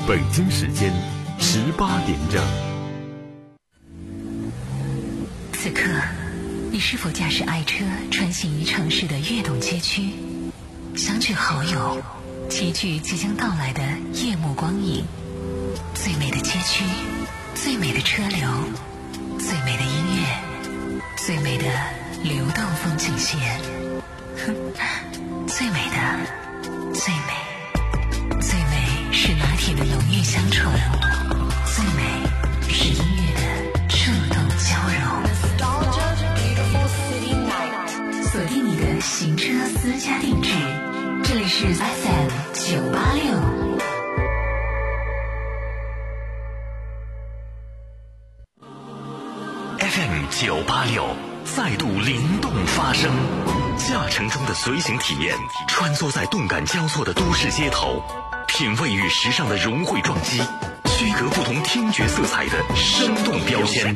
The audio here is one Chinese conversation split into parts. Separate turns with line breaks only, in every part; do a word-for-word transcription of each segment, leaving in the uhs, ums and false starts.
北京时间十八点整。
此刻，你是否驾驶爱车穿行于城市的跃动街区，相聚好友，齐聚即将到来的夜幕光影？最美的街区，最美的车流，最美的音乐，最美的流动风景线，哼，最美的，最美，最美是拿铁的浓郁香醇，最美是音乐的触动交融。锁定你的行车私家定制，这里是 F M 九八六。
F M 九八六再度灵动发声，驾乘中的随行体验，穿梭在动感交错的都市街头，品味与时尚的融汇撞击，区隔不同听觉色彩的生动标签。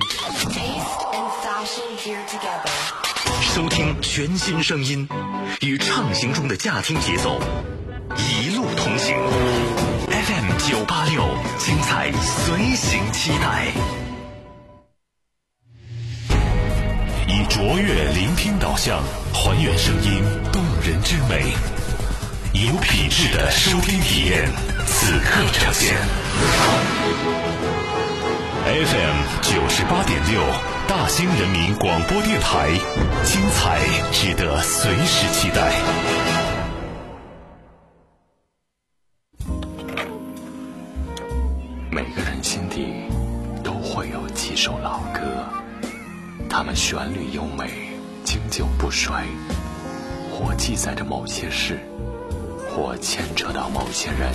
收听全新声音，与畅行中的驾听节奏一路同行。F M 九八六，精彩随行期待。以卓越聆听导向，还原声音动人之美，有品质的收听体验，此刻呈现。F M 九十八点六，大兴人民广播电台，精彩值得随时期待。每个人心底都会有几首老歌，它们旋律优美，经久不衰，或记载着某些事，或牵扯到某些人。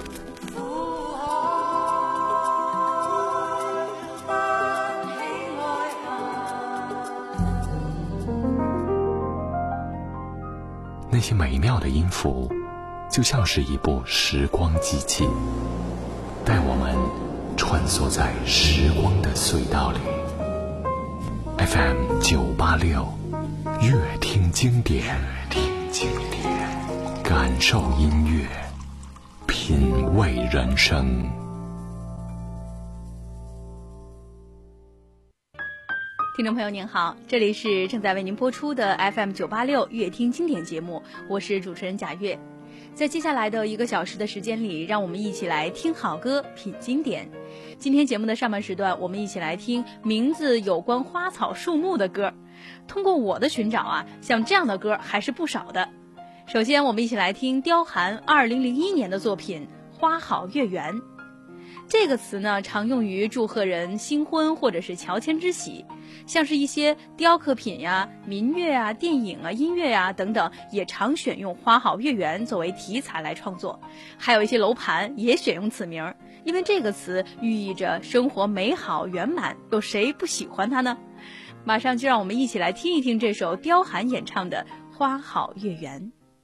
那些美妙的音符，就像是一部时光机器，带我们穿梭在时光的隧道里。F M 九八六，乐听经典，听经典，感受音乐，品味人生。
听众朋友您好，这里是正在为您播出的 F M 九八六乐听经典节目，我是主持人贾月。在接下来的一个小时的时间里，让我们一起来听好歌，品经典。今天节目的上半时段，我们一起来听名字有关花草树木的歌。通过我的寻找啊，像这样的歌还是不少的。首先我们一起来听刁寒二零零一年的作品《花好月圆》。这个词呢，常用于祝贺人新婚或者是乔迁之喜，像是一些雕刻品呀、民乐啊、电影啊、音乐啊等等，也常选用花好月圆作为题材来创作。还有一些楼盘也选用此名，因为这个词寓意着生活美好圆满，有谁不喜欢它呢？马上就让我们一起来听一听这首刁寒演唱的《花好月圆》。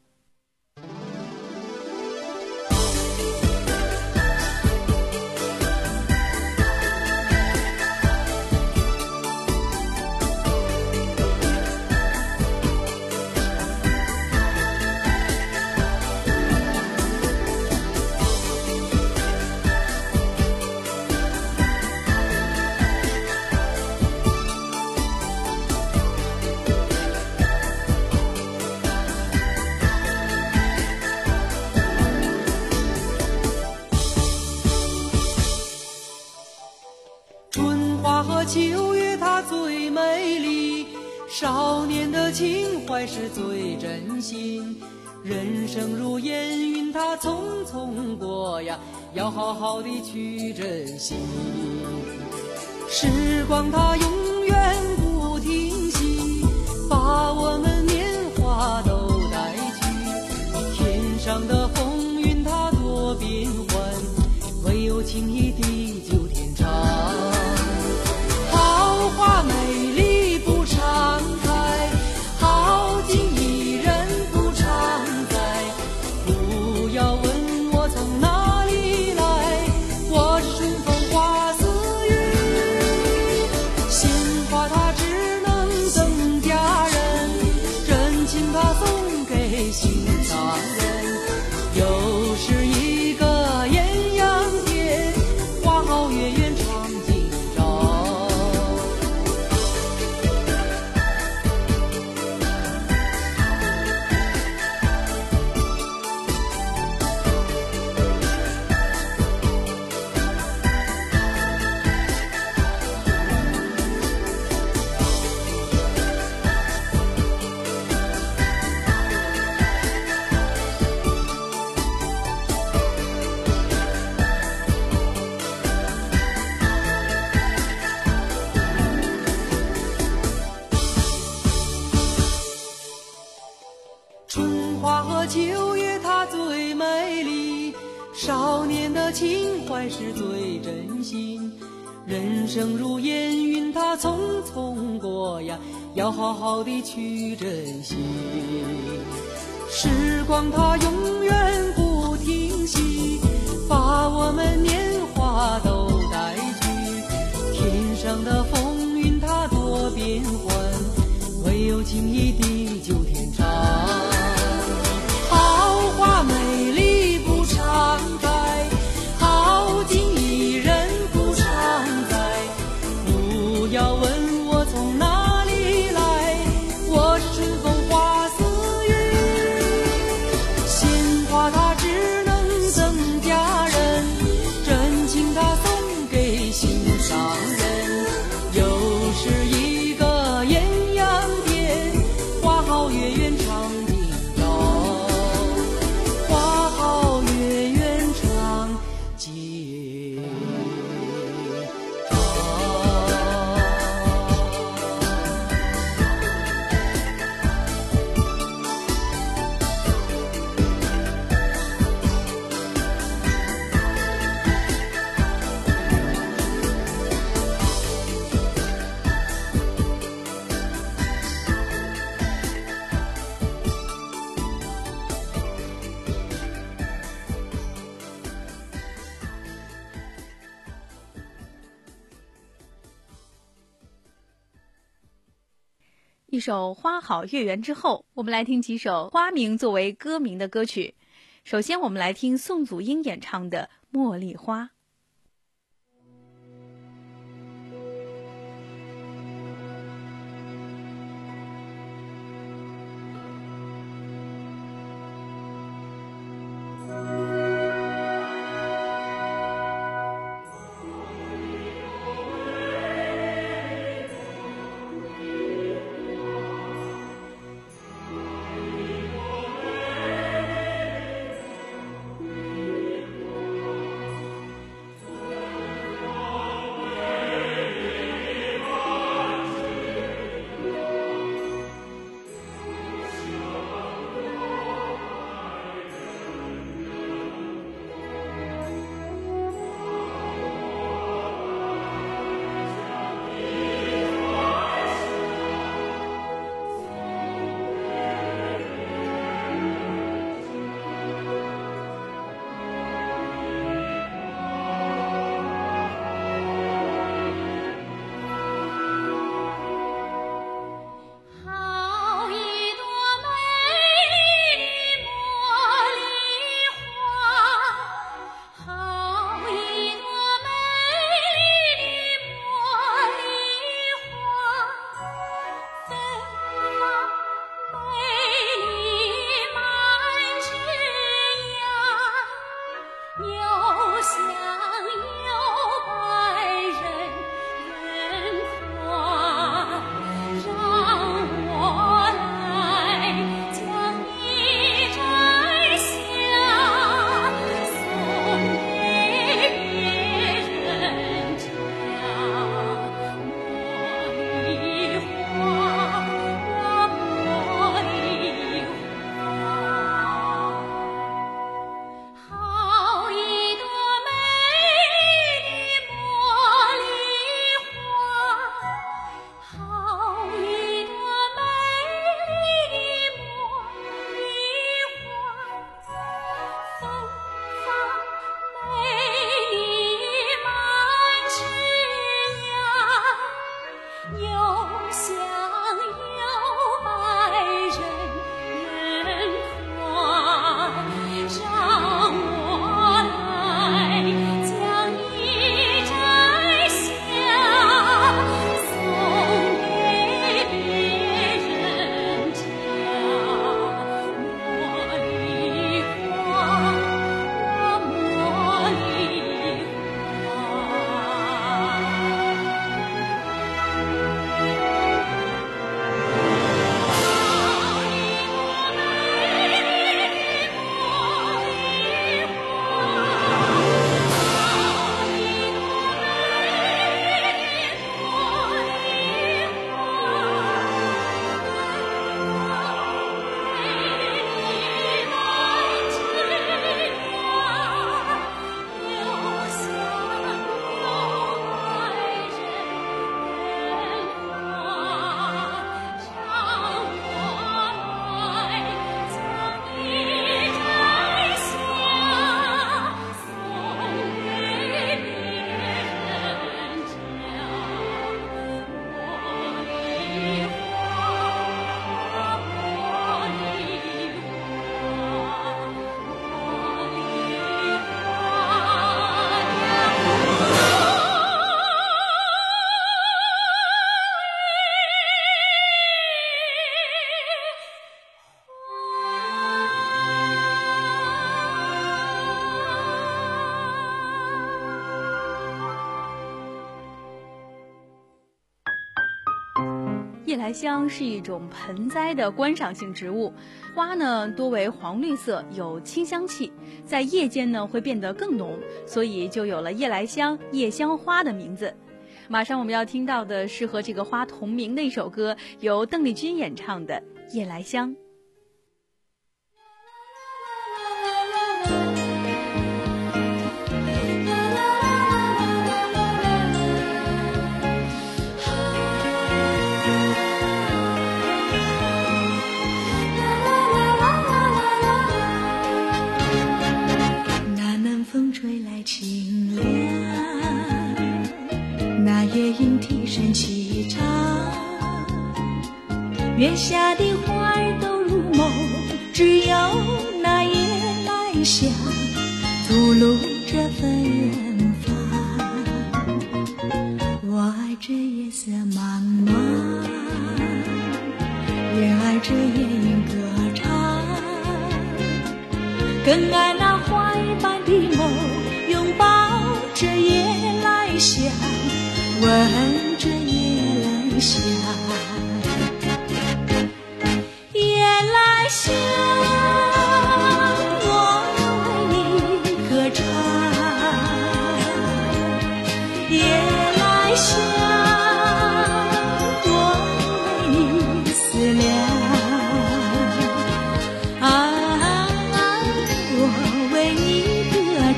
秋月它最美丽，少年的情怀是最真心。人生如烟云，它匆匆过呀，要好好的去珍惜。时光它永远不停息，把我们年华都带去。天上的风云它多变幻，唯有情谊地久天长。花美丽不常开，好景宜人不常在。不要问我从哪里来，我是顺风花似雨。闲情怀是最真心。人生如烟云，它匆匆过呀，要好好的去珍惜。时光它永远不停息，把我们年华都带去。天上的风云它多变幻，唯有情谊地久天长。好花美丽不常开，好景宜人不常在。不要问我从哪里来，我是春风花似雨。鲜花它只能增加人，真情它送给心上人。又是一个艳阳天，花好月圆长今朝，花好月圆长今朝。
一首《花好月圆》之后，我们来听几首花名作为歌名的歌曲。首先我们来听宋祖英演唱的《茉莉花》。 夜来香是一种盆栽的观赏性植物，花呢多为黄绿色，有清香气，在夜间呢会变得更浓，所以就有了夜来香、夜香花的名字。马上我们要听到的是和这个花同名的一首歌，由邓丽君演唱的《夜来香》。
那南风吹来清凉，那夜莺啼声凄长，月下的花儿都入梦，只有那夜来香吐露着芬芳。我爱这夜色茫茫，也爱这夜莺歌唱，更爱那花儿般的梦，拥抱这夜来香，闻着夜来香。夜来香，我为你歌唱。夜来香，我为你思量。啊，我为你歌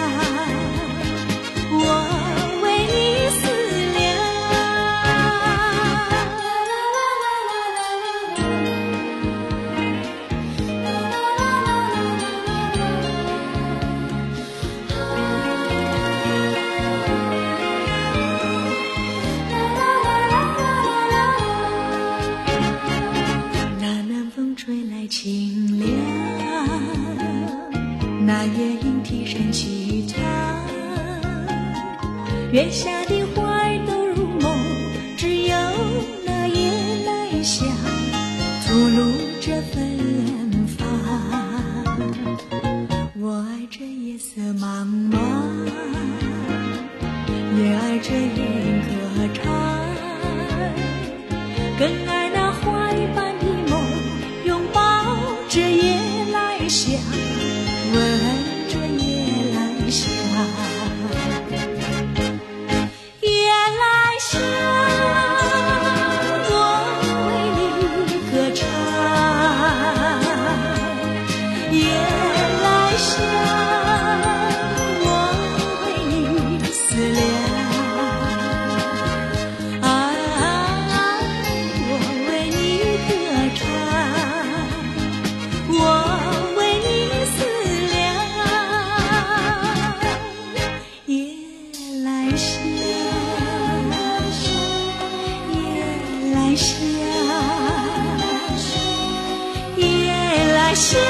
唱，我为你思量。那南风吹来清凉，那夜莺啼声凄长，月下的花儿都入梦，只有那夜来香吐露着芬芳。我爱这夜色茫茫，也爱这夜莺歌唱，更爱那花儿般的梦，拥抱着夜来香，闻着夜来香。夜来香，我为你歌唱。夜来香，我为你思量。啊，我为你歌唱，我为你思量。夜来香，夜来香，夜来香。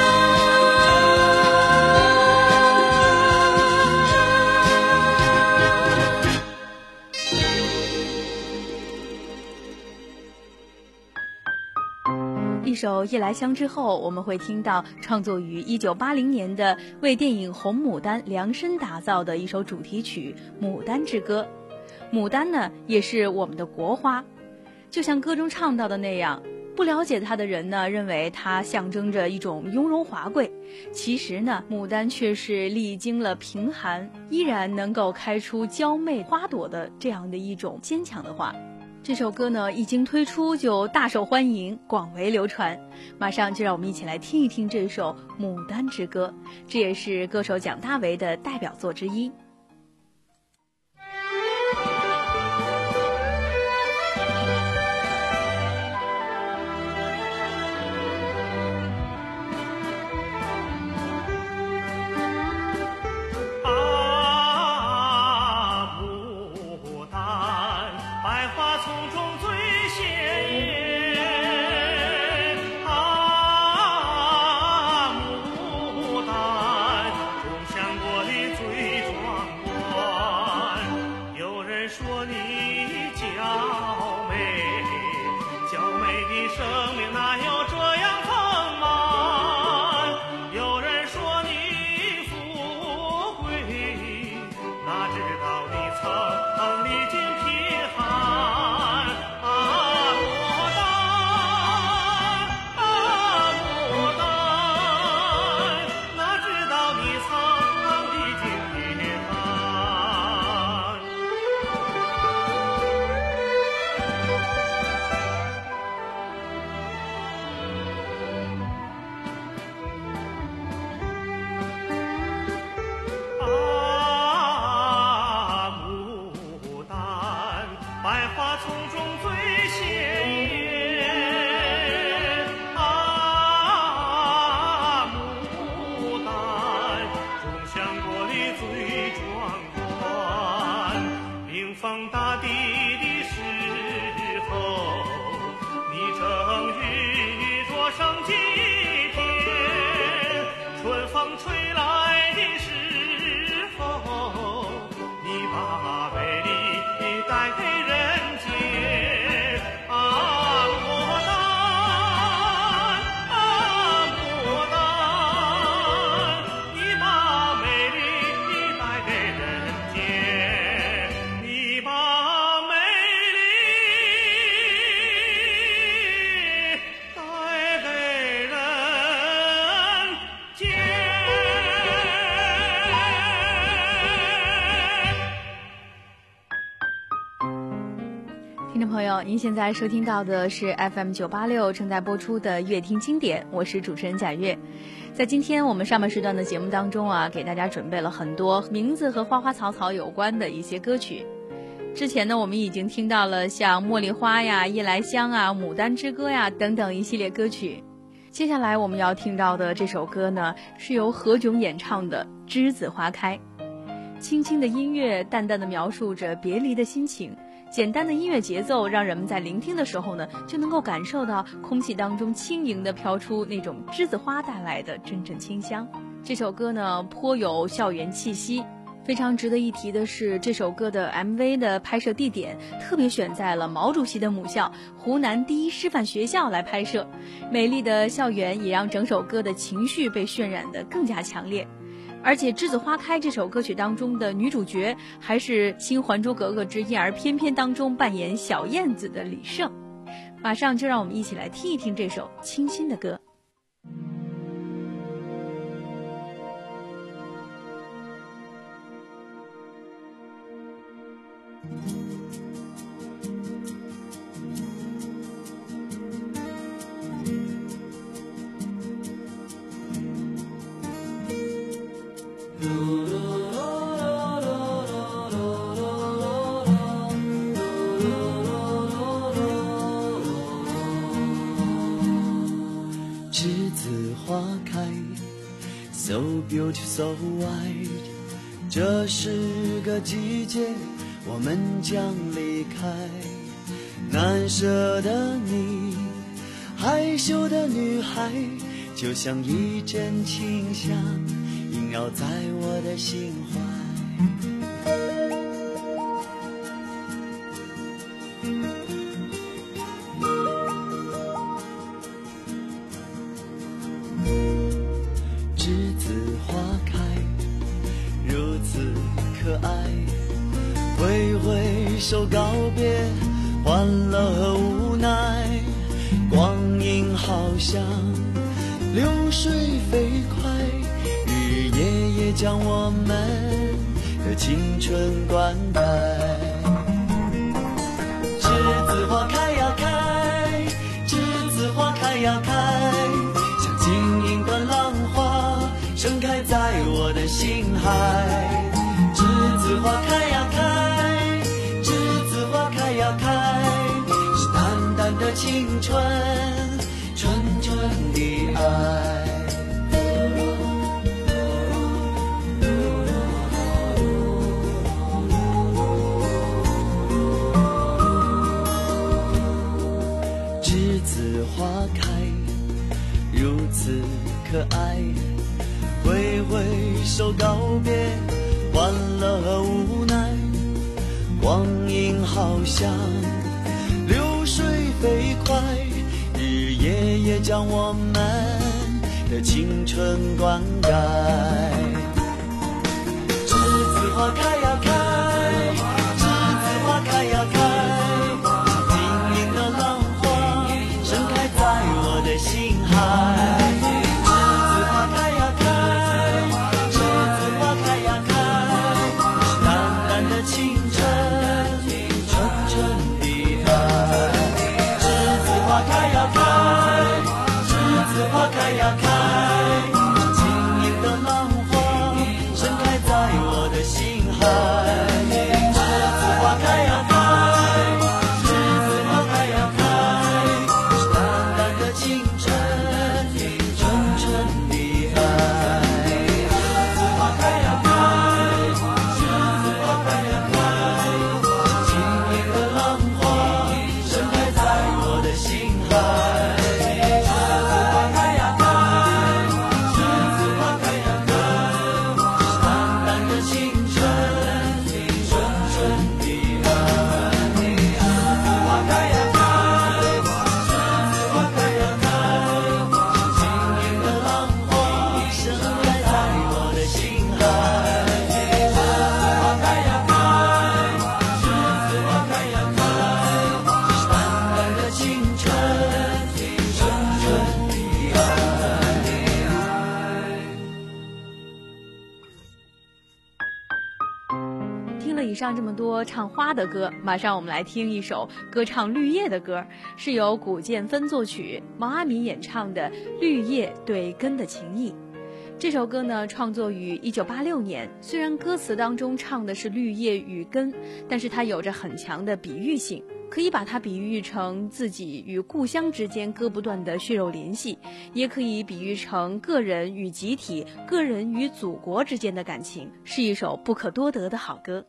一首《夜来香》之后，我们会听到创作于一九八零年的为电影《红牡丹》量身打造的一首主题曲《牡丹之歌》。牡丹呢，也是我们的国花，就像歌中唱到的那样，不了解它的人呢，认为它象征着一种雍容华贵，其实呢，牡丹却是历经了贫寒，依然能够开出娇媚花朵的这样的一种坚强的花。这首歌呢，一经推出就大受欢迎，广为流传。马上就让我们一起来听一听这首《牡丹之歌》，这也是歌手蒋大为的代表作之一。
中香国的最壮
听众朋友，您现在收听到的是 F M 九八六正在播出的乐听经典，我是主持人贾月。在今天我们上半时段的节目当中啊，给大家准备了很多名字和花花草草有关的一些歌曲。之前呢，我们已经听到了像茉莉花呀、夜来香啊、牡丹之歌呀等等一系列歌曲。接下来我们要听到的这首歌呢，是由何炅演唱的《栀子花开》。轻轻的音乐淡淡的描述着别离的心情，简单的音乐节奏让人们在聆听的时候呢，就能够感受到空气当中轻盈地飘出那种栀子花带来的阵阵清香。这首歌呢，颇有校园气息。非常值得一提的是，这首歌的 M V 的拍摄地点特别选在了毛主席的母校湖南第一师范学校来拍摄，美丽的校园也让整首歌的情绪被渲染得更加强烈。而且《栀子花开》这首歌曲当中的女主角还是新《还珠格格之燕儿翩翩》当中扮演小燕子的李晟。马上就让我们一起来听一听这首清新的歌。
栀子花开 So beautiful, so white 这是个季节我们将离开难舍的你害羞的女孩就像一阵清香萦绕在我的心怀栀子花开如此可爱挥挥手告别欢乐和无奈光阴好像流水飞快日夜夜将我们的青春灌溉栀子花开呀开栀子花开呀开像晶莹的浪花盛开在我的心海栀子花开呀开栀子花开呀开是淡淡的青春纯纯的爱栀子花开如此可爱挥挥手告别欢乐和无奈光阴好像流水飞快日夜夜将我们的青春灌溉栀子花开呀开栀子花开呀开像晶莹的浪花盛开在我的心海花开呀开晶莹的浪花盛开在我的心海
了以上这么多唱花的歌，马上我们来听一首歌唱绿叶的歌，是由古建芬作曲，毛阿敏演唱的《绿叶对根的情谊》。这首歌呢，创作于一九八六年，虽然歌词当中唱的是绿叶与根，但是它有着很强的比喻性，可以把它比喻成自己与故乡之间割不断的血肉联系，也可以比喻成个人与集体、个人与祖国之间的感情，是一首不可多得的好歌。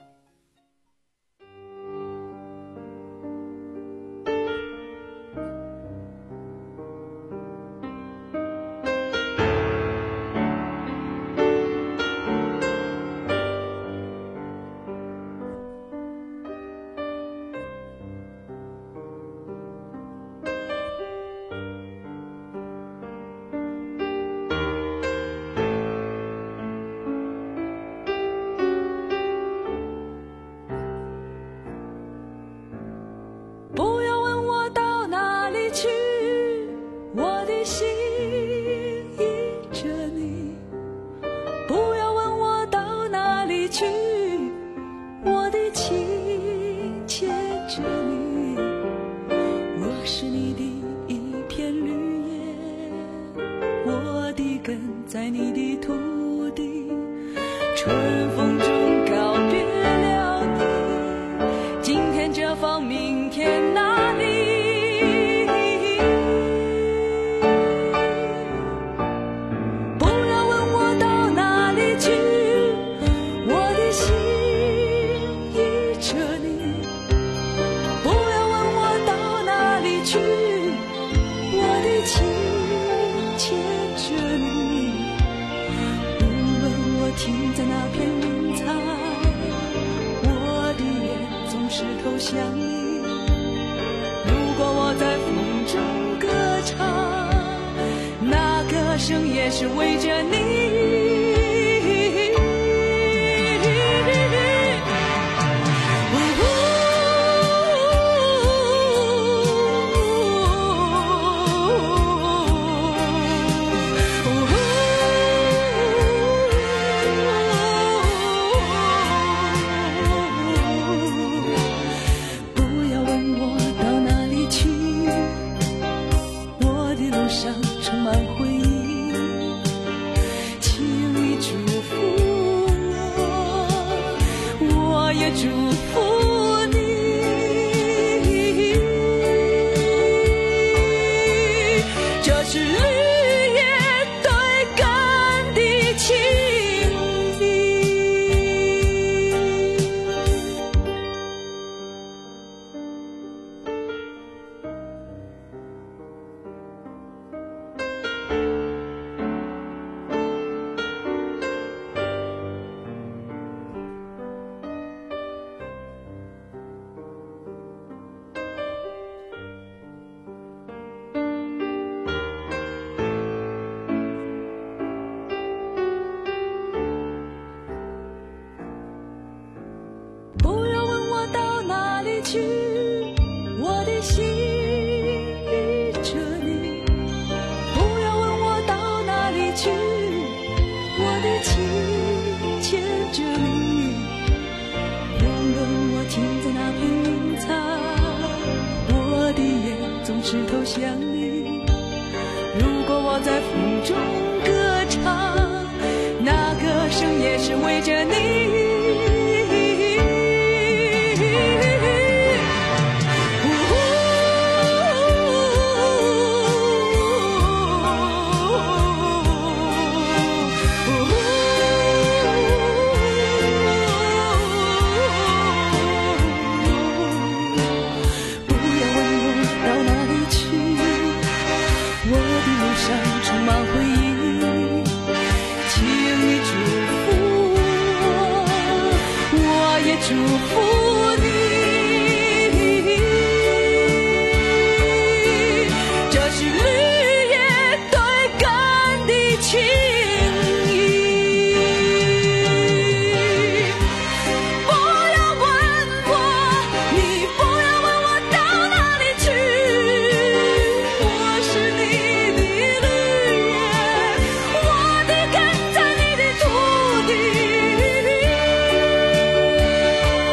我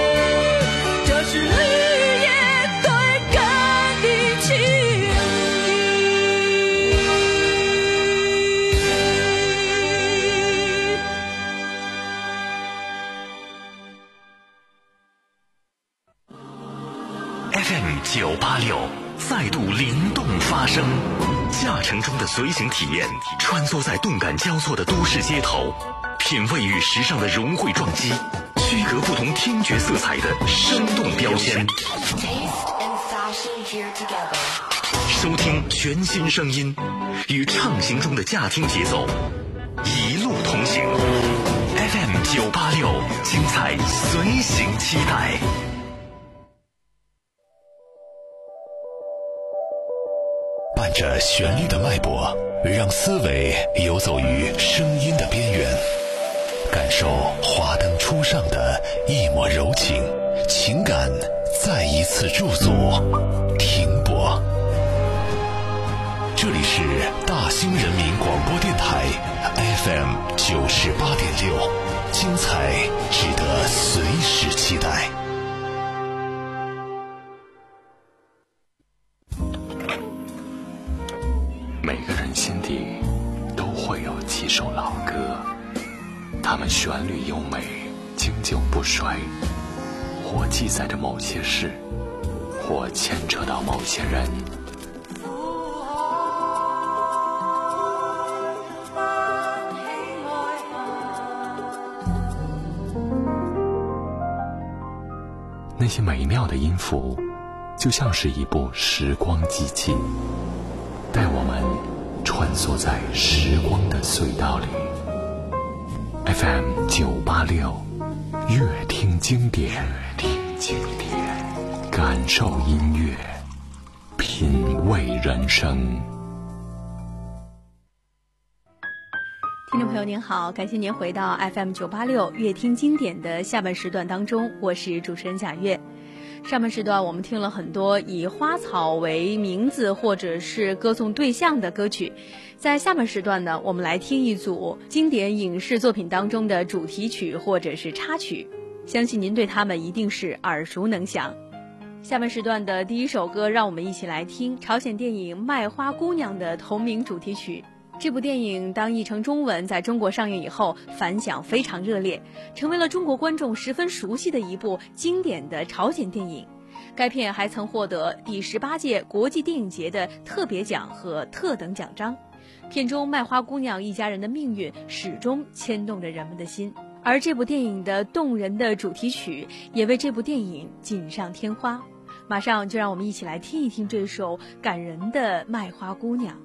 F M 九八六再度灵动发声，驾乘中的随行体验，穿梭在动感交错的都市街头，品味与时尚的融汇撞击，区隔不同听觉色彩的生动标签。收听全新声音，与畅行中的驾听节奏，一路同行。F M 九八六，精彩随行期待。伴着旋律的脉搏，让思维游走于声音的边缘，感受华灯初上的一抹柔情，情感再一次驻足停泊。这里是大兴人民广播电台 F M 九十八点六，精彩值得随时期待。每个人心底都会有几首老歌，它们旋律优美，经久不衰，或记载着某些事，或牵扯到某些人。那些美妙的音符，就像是一部时光机器，带我们穿梭在时光的隧道里。F M 九八六，乐听经典，乐听经典，感受音乐，品味人生。
听众朋友您好，感谢您回到 F M 九八六乐听经典的下半时段当中，我是主持人贾月。上半时段我们听了很多以花草为名字或者是歌颂对象的歌曲，在下半时段呢，我们来听一组经典影视作品当中的主题曲或者是插曲，相信您对他们一定是耳熟能详。下半时段的第一首歌，让我们一起来听朝鲜电影《卖花姑娘》的同名主题曲。这部电影当译成中文在中国上映以后，反响非常热烈，成为了中国观众十分熟悉的一部经典的朝鲜电影。该片还曾获得第十八届国际电影节的特别奖和特等奖章。片中卖花姑娘一家人的命运始终牵动着人们的心，而这部电影的动人的主题曲也为这部电影锦上添花。马上就让我们一起来听一听这首感人的《卖花姑娘》。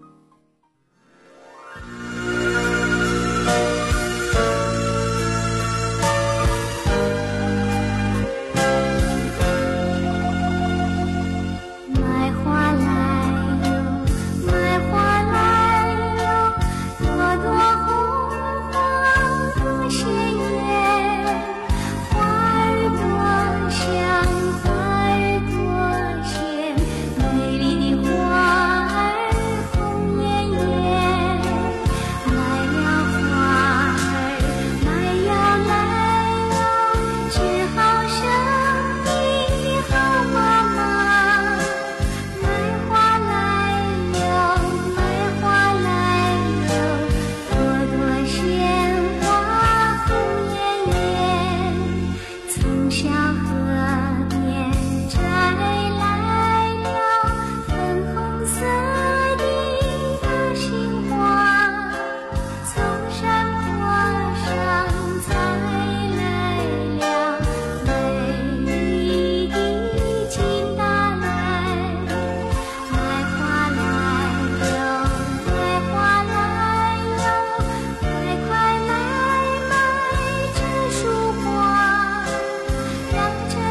让这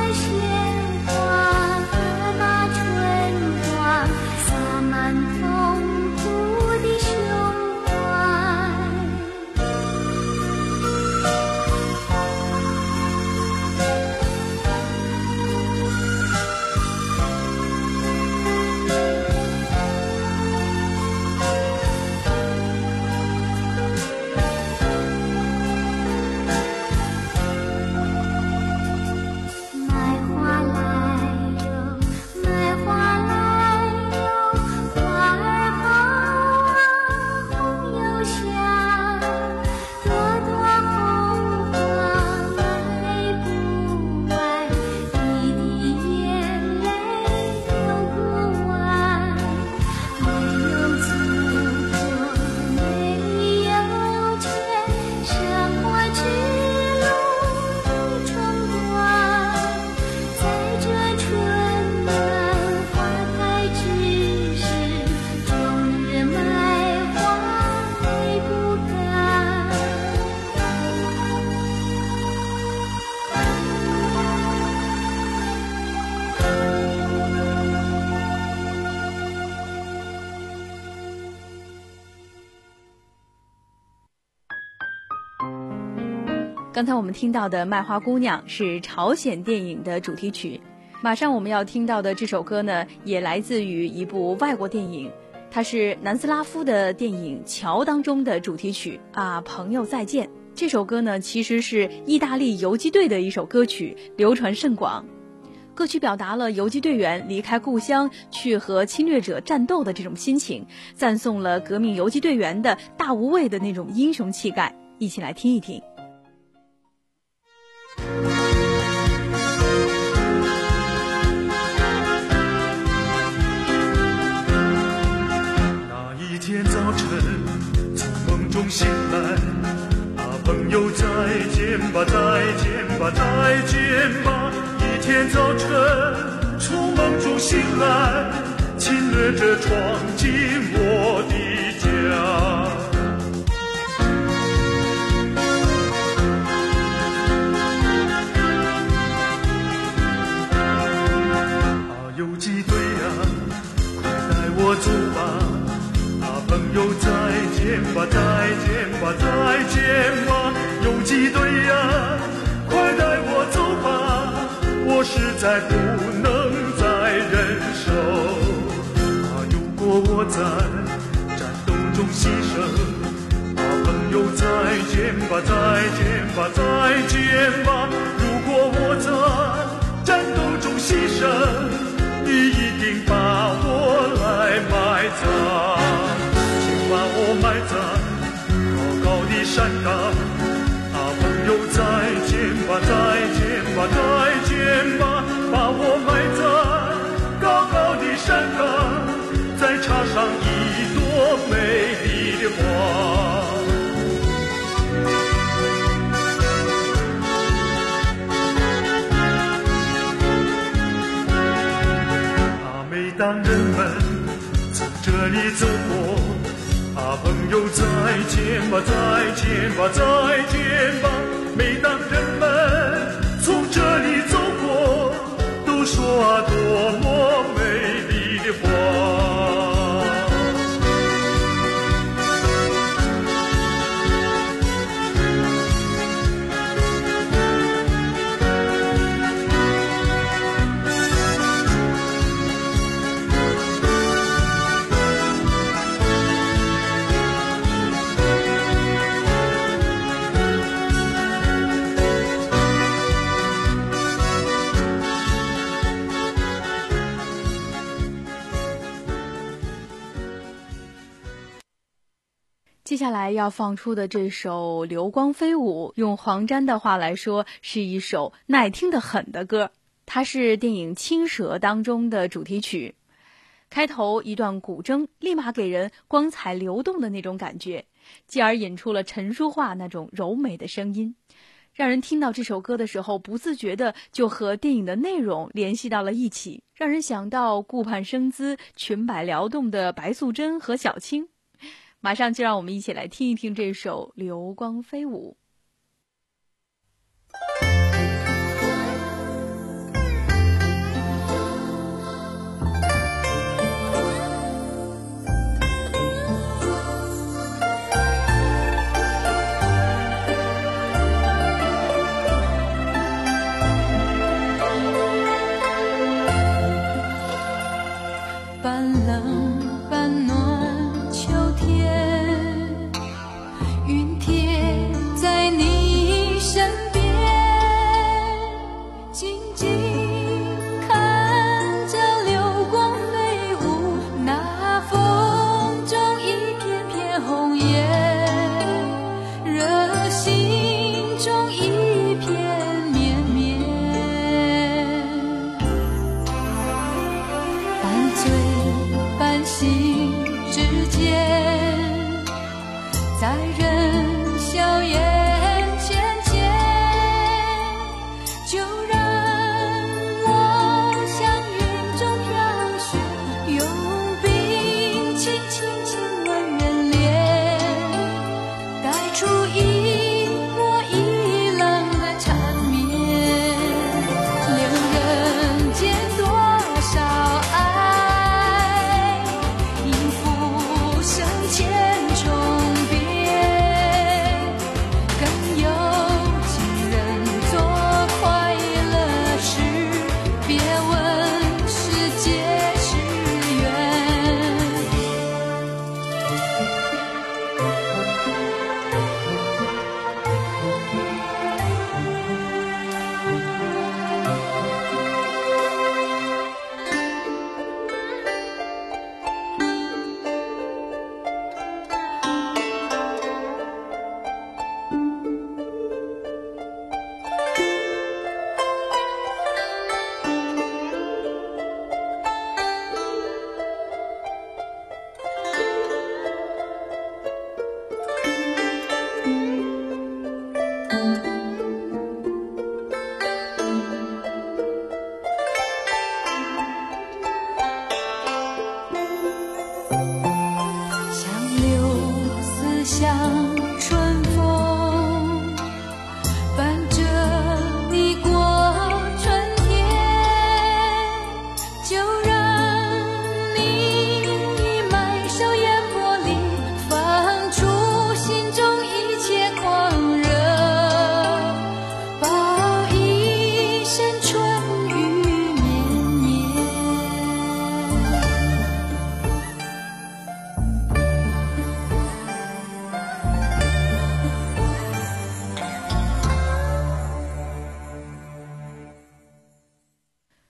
刚才我们听到的《卖花姑娘》是朝鲜电影的主题曲，马上我们要听到的这首歌呢，也来自于一部外国电影，它是南斯拉夫的电影《桥》当中的主题曲啊，朋友再见。这首歌呢，其实是意大利游击队的一首歌曲，流传甚广。歌曲表达了游击队员离开故乡去和侵略者战斗的这种心情，赞颂了革命游击队员的大无畏的那种英雄气概。一起来听一听。
那一天早晨从梦中醒来，啊，朋友再见吧，再见吧，再见吧。一天早晨从梦中醒来，侵略者闯进我的家。啊，游击队啊，快带我走吧！啊，朋友再见吧，再见吧，再见吧！游击队啊，快带我走吧！我实在不能再忍受啊！如果我在战斗中牺牲，啊，朋友再见吧，再见吧，再见吧！如果我在战斗中牺牲，你一定把我来埋葬，请把我埋在高高的山岗。啊，朋友再见吧，再见吧，再见吧，把我埋在高高的山岗，再插上一朵美丽的花。啊，每当人们从这里走过，啊，朋友再见吧，再见吧，再见吧。每当人们从这里走过，都说啊，多么美丽的花。
接下来要放出的这首《流光飞舞》，用黄沾的话来说，是一首耐听得很的歌。它是电影《青蛇》当中的主题曲，开头一段古筝，立马给人光彩流动的那种感觉，继而引出了陈淑桦那种柔美的声音，让人听到这首歌的时候，不自觉的就和电影的内容联系到了一起，让人想到顾盼生姿、裙摆撩动的白素贞和小青。马上就让我们一起来听一听这首《流光飞舞》。
半冷半暖秋天，云贴在你身边，静静看着流光飞舞，那风中一片片红叶，热心中一片绵绵，半醉半醒之间，在人笑颜浅浅，就让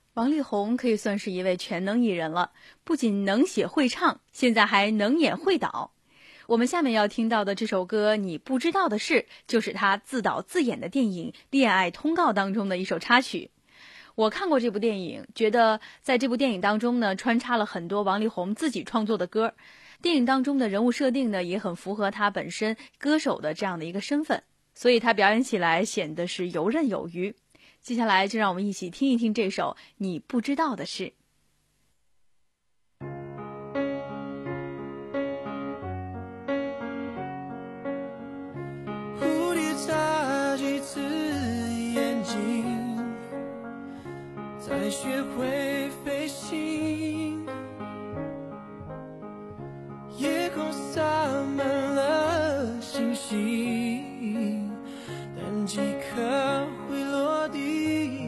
王力宏可以算是一位全能艺人了，不仅能写会唱，现在还能演会导。我们下面要听到的这首歌《你不知道的事》，就是他自导自演的电影《恋爱通告》当中的一首插曲。我看过这部电影，觉得在这部电影当中呢，穿插了很多王力宏自己创作的歌。电影当中的人物设定呢，也很符合他本身歌手的这样的一个身份，所以他表演起来显得是游刃有余。接下来就让我们一起听一听这首《你不知道的事》。
蝴蝶眨几次眼睛，才学会飞行，夜空洒满了星星，但几颗会落地。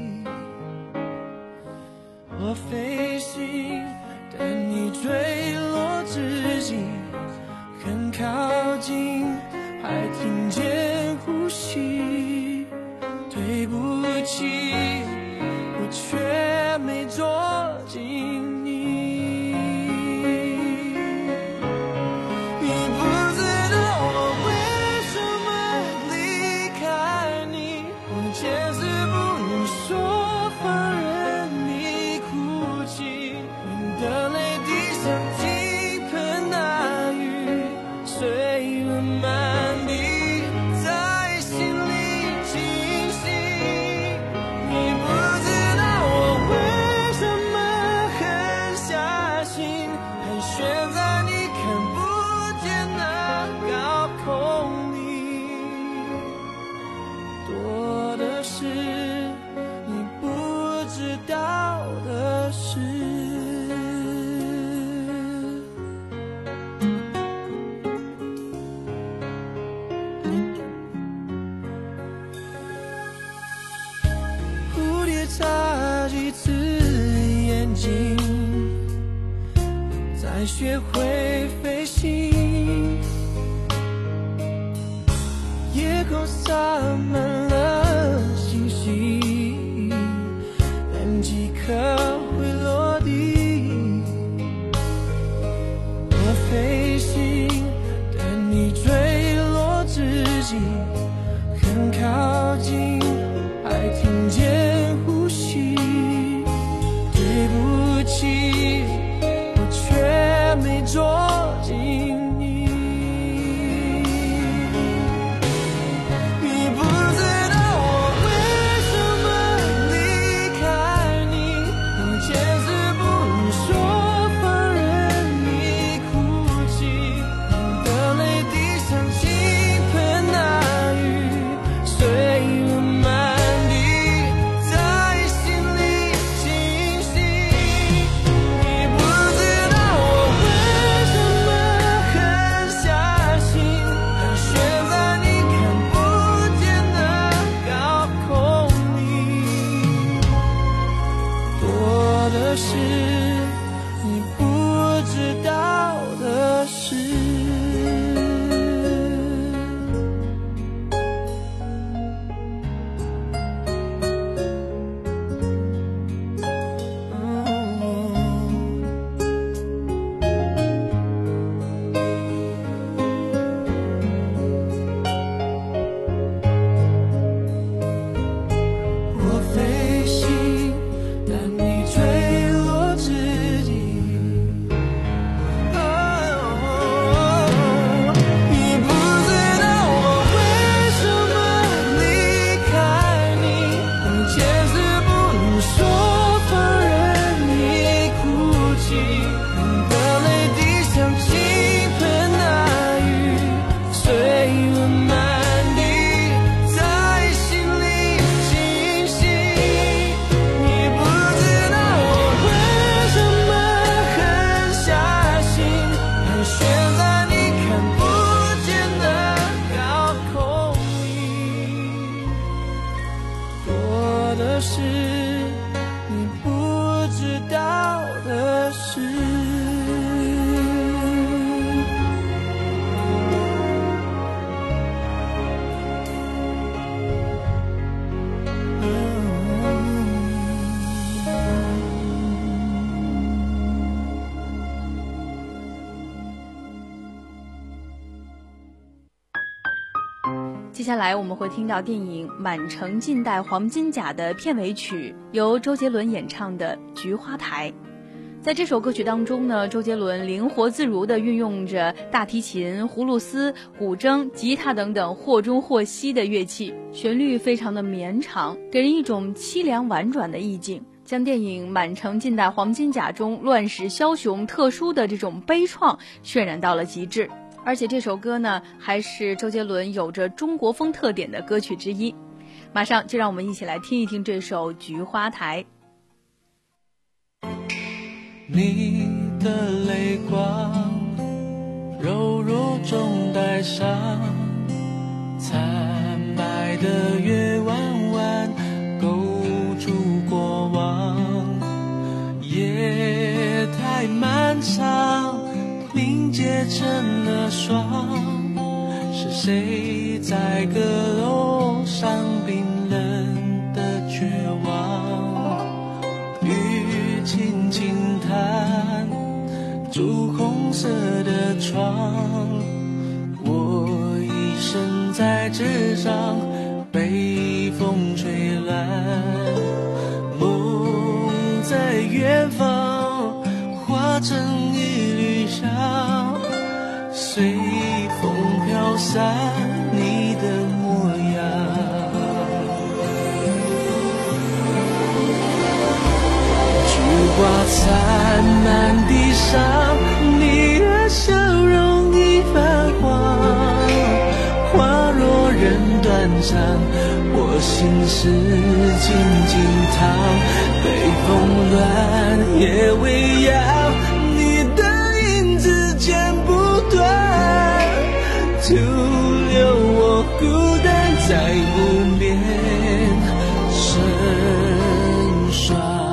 我飞行，但你坠落之际很靠近，还听见呼吸。对不起，我却没捉紧你。你不知道我为什么离开你，我坚持不能说话，任你哭泣。你的泪滴像倾盆大雨，碎了满地。眨几次眼睛，才学会飞行。夜空洒满了星星，但几颗会落地。我飞行，但你坠落之际很靠近，还听见呼吸。对不起，我却没捉紧你。你不知道我为什么离开你，我
接下来我们会听到电影《满城尽带黄金甲》的片尾曲，由周杰伦演唱的《菊花台》。在这首歌曲当中呢，周杰伦灵活自如地运用着大提琴、葫芦丝、古筝、吉他等等或中或西的乐器，旋律非常的绵长，给人一种凄凉婉转的意境，将电影《满城尽带黄金甲》中乱世枭雄特殊的这种悲怆渲染到了极致。而且这首歌呢，还是周杰伦有着中国风特点的歌曲之一。马上就让我们一起来听一听这首《菊花台》。
你的泪光柔弱中带伤，惨白的月弯弯勾住过往，夜太漫长，凝结成了霜，是谁在阁楼上冰冷的绝望？雨轻轻弹，朱红色的窗，我一身在纸上被风吹乱，梦在远方化成一缕香，随风飘散你的模样。菊花残满地上，你的笑容已泛黄，花若人断肠，我心事静静躺，北风乱，夜未央，你的影子剪不断，徒留我孤单在无边成双。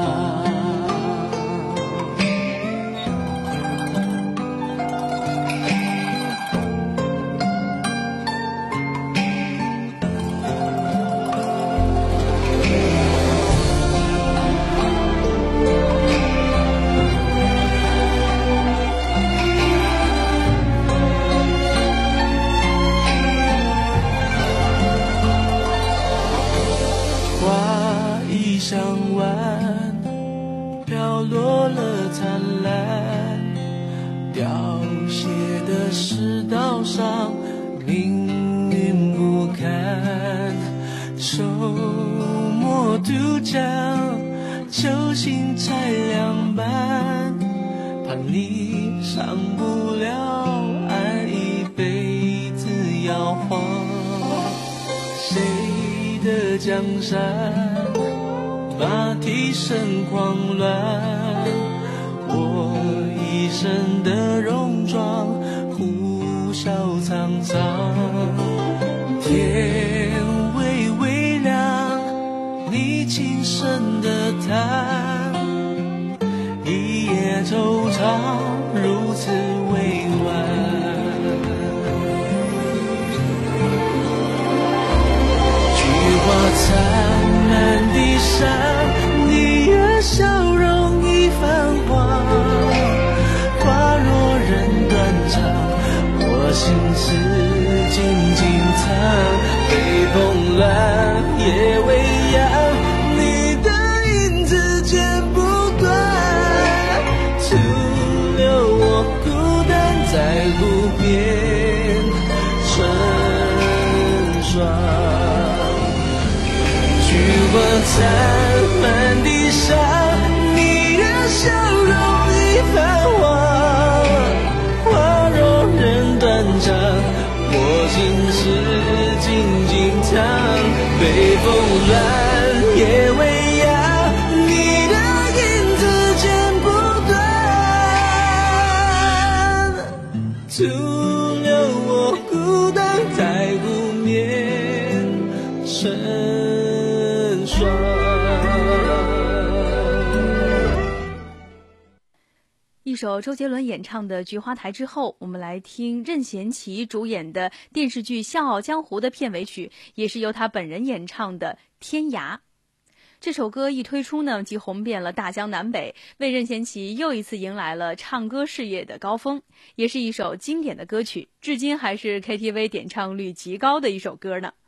飘落了灿烂，凋谢的世道上命运不堪，愁墨渡江，球心拆两半，怕你上不了岸，一辈子摇晃，谁的江山马蹄声狂乱，我一身的戎装呼啸苍苍，天微微亮，你轻声的叹，一夜惆怅如此委婉，菊花残满地上，你的笑容已泛黄，花若人断肠，我心事静静藏，北风乱，夜未央，你的影子剪不断，徒留我孤单在路边成双。菊花残满地上，你的笑容已泛黄，花若人断肠，我心事静静藏，北风乱，夜未央，你的影子剪不断，徒留我孤单在湖面成双。
一首周杰伦演唱的《菊花台》之后，我们来听任贤齐主演的电视剧《笑傲江湖》的片尾曲，也是由他本人演唱的《天涯》。 这首歌一推出呢，即红遍了大江南北，为任贤齐又一次迎来了唱歌事业的高峰，也是一首经典的歌曲，至今还是 K T V 点唱率极高的一首歌呢。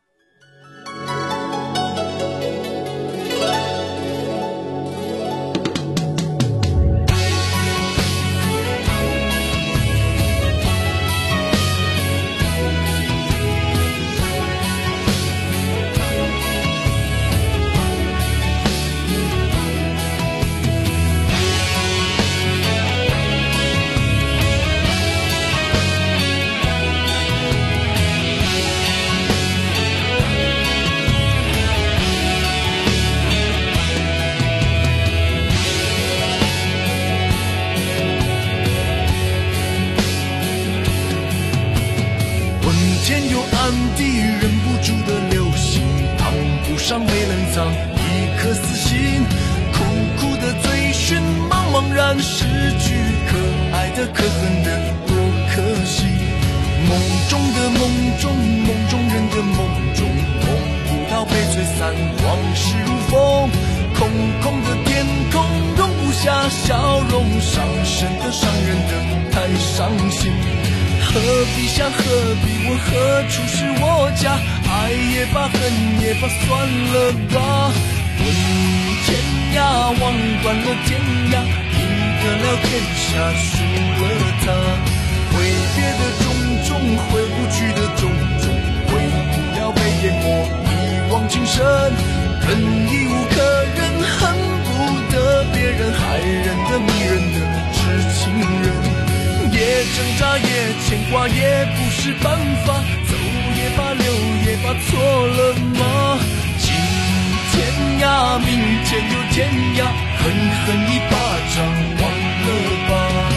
上被冷藏一颗死心，苦苦的追寻，茫茫然失去，可爱的可恨的多可惜。梦中的梦中，梦中人的梦中，梦不到被吹散，往事如风。空空的天空容不下笑容，伤神的伤人的太伤心。何必想何必问何处是我家，爱也罢恨也罢算了吧。问天涯望断了天涯，赢得了天下输了他。挥别的种种回不去的种种，回不了被淹没一往情深。忍亦无可忍，恨不得别人害人的迷人的痴情人。也挣扎也牵挂也不是办法，走也罢留也罢错了吗？今天涯明天又天涯，狠狠一巴掌忘了吧。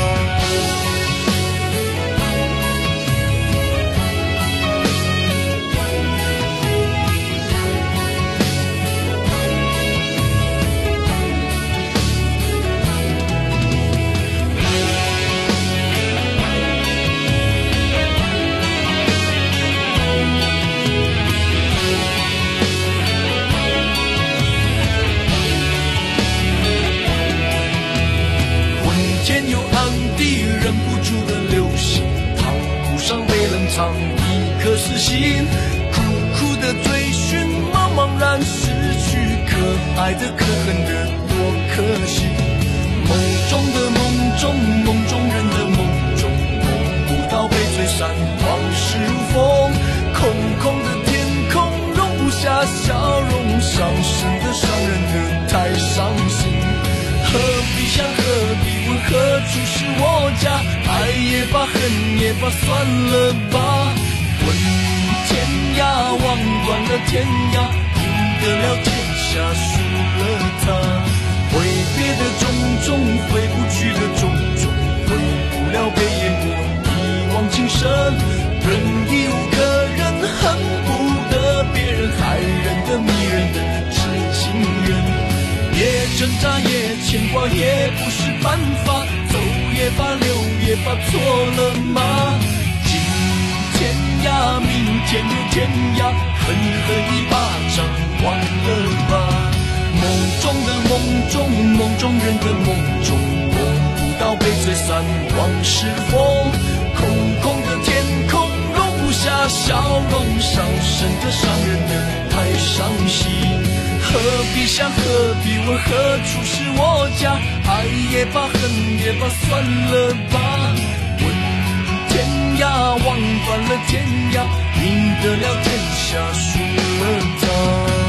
藏一颗死心，苦苦的追寻，茫茫然失去，可爱的可恨的多可惜。梦中的梦中，梦中人的梦中，梦不到被吹散，往事如风。空空的天空容不下笑容，伤神的伤人的太伤心。何必想何必问何处是我家，爱也罢恨也罢算了吧。问天涯望断了天涯，赢得了天下输了他。挥别的种种回不去的种种，回不了被淹没一往情深。忍亦无可忍，恨不得别人害人的迷人的痴情人。也挣扎也牵挂也不是办法，走也罢留也罢错了吗？今天涯明天又天涯，狠狠一巴掌忘了吧。梦中的梦中，梦中人的梦中，梦不到被吹散，往事风。空空的天空容不下笑容，伤神的伤人的太伤心。何必想何必问何处是我家，爱也罢恨也罢算了吧。问天涯望断了天涯，赢得了天下输了他。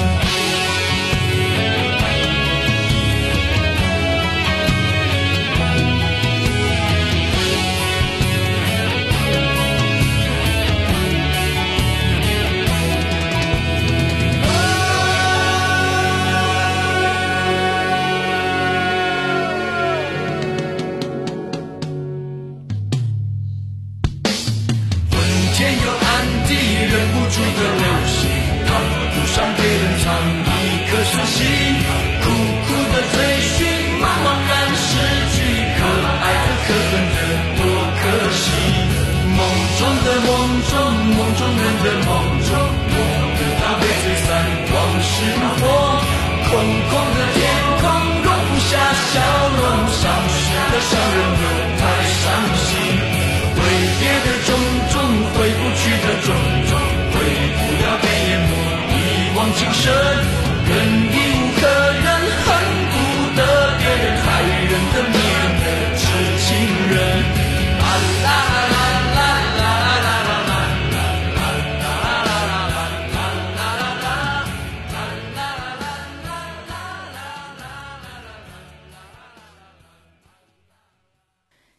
天有暗地，忍不住的流星，烫不上被人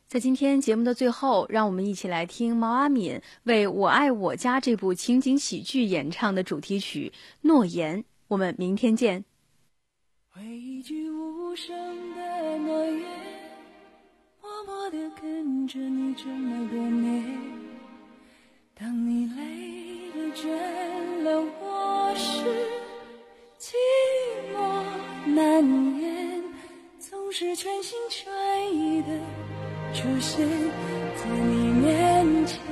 在今天节目的最后，让我们一起来听毛阿敏为《我爱我家》这部情景喜剧演唱的主题曲《诺言》。我们明天见。
回一句无声的诺言，默默地跟着你这么多年。当你累了倦了，我是寂寞难言，总是全心全意的出现在你面前。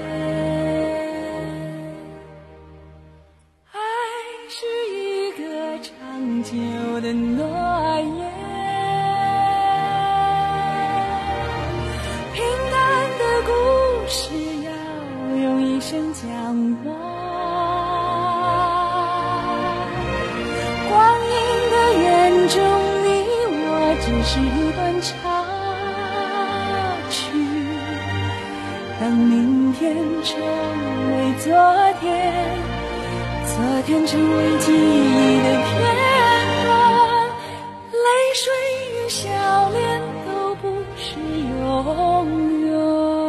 爱是一个长久的诺言，平淡的故事要用一生讲完，光阴的眼中你我只是一段插曲，当明天成为昨天，昨天成为记忆的片段，泪水与笑脸都不是永远。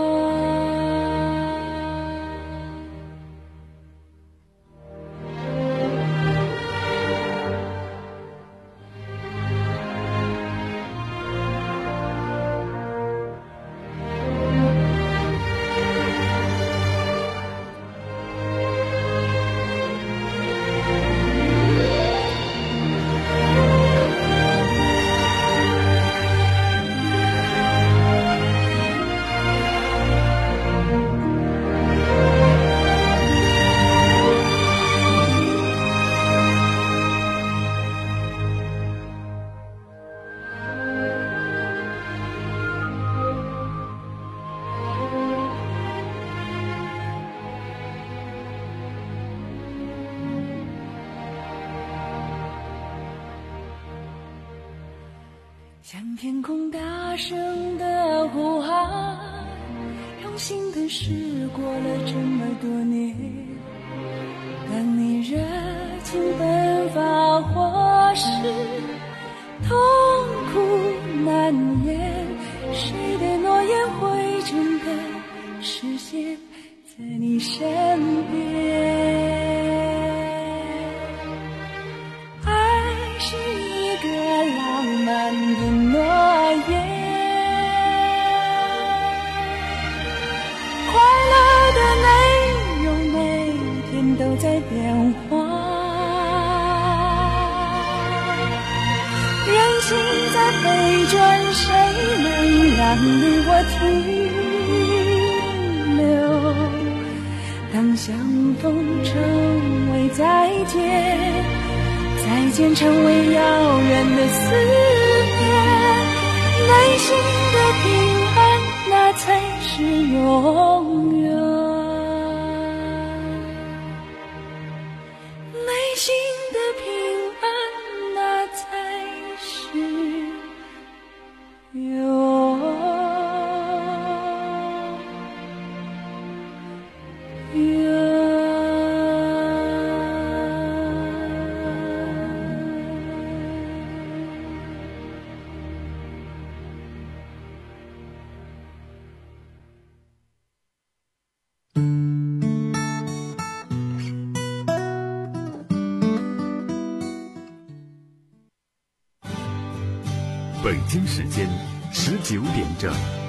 向天空大声的呼喊，用心的事过了这么多年。当你热情奔发，或是痛苦难言，谁的诺言会真的实现在你身边？爱是一个浪漫的诺言，快乐的内容每天都在变化，人心在飞转，谁能让你我停留？当相逢成为再见，再见成为遥远的思念，内心的平安那才是永远，内心的平安那才是永远。
北京时间十九点整。